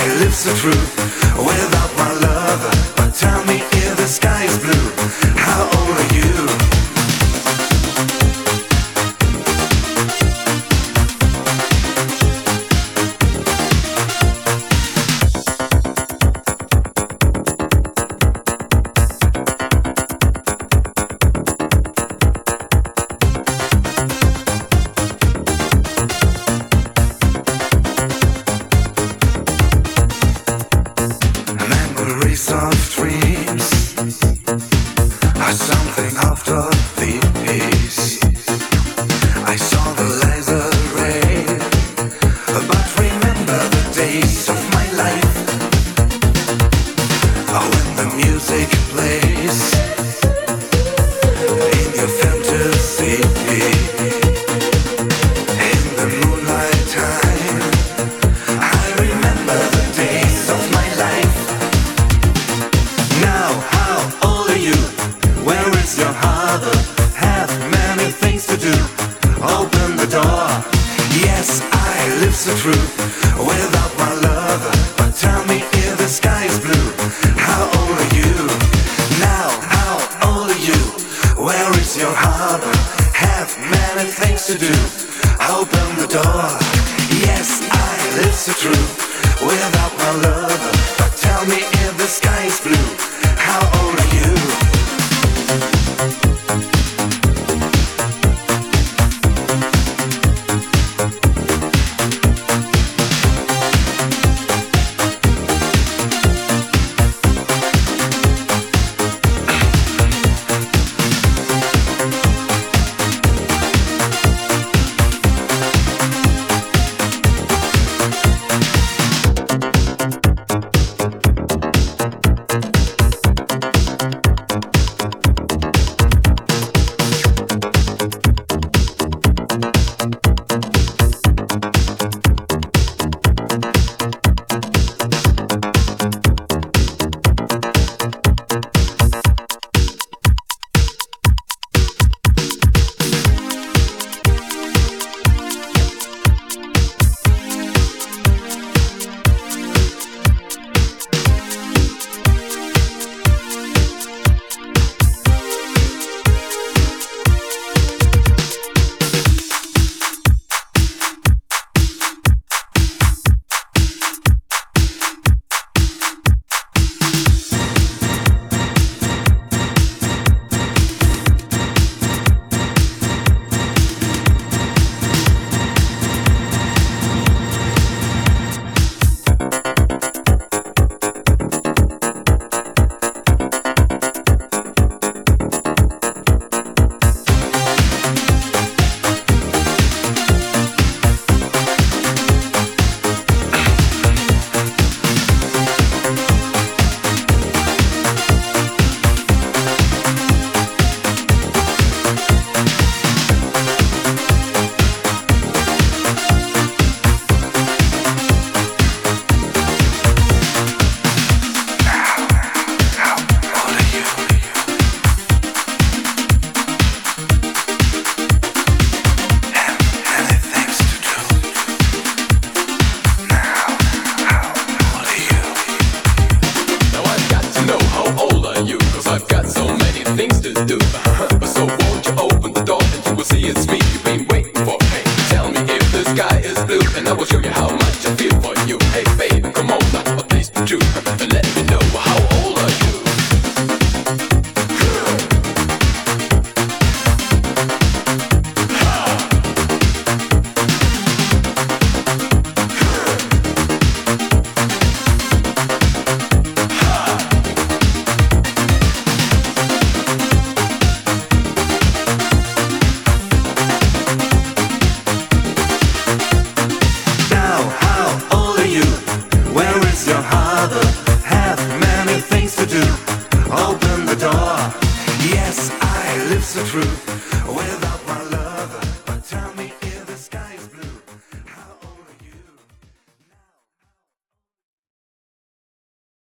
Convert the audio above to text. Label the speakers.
Speaker 1: lives the truth without my love. But tell me if the sky is blue, how old are you? Memories of dreams are something after the peace. I saw the laser ray, but remember the days of my life. When the music plays in your fantasy, in the moonlight time, I remember the days of my life. Now, how old are you? Where is your heart? Have many things to do. Open the door. Yes, I live so true without my love. But tell me if the sky is blue, how old are you? Now, how old are you? Where is your heart? Have many things to do. Open the door. Yes, I live so true without my love. But tell me if the sky is blue, how old are you?
Speaker 2: I've got so many things to do. So won't you open the door and you will see it's me you've been waiting for. Hey, tell me if the sky is blue and I will show you how much I feel for you. Hey baby, come on now, please be true and let me know how old are you.
Speaker 1: Have many things to do. Open the door. Yes, I live the truth.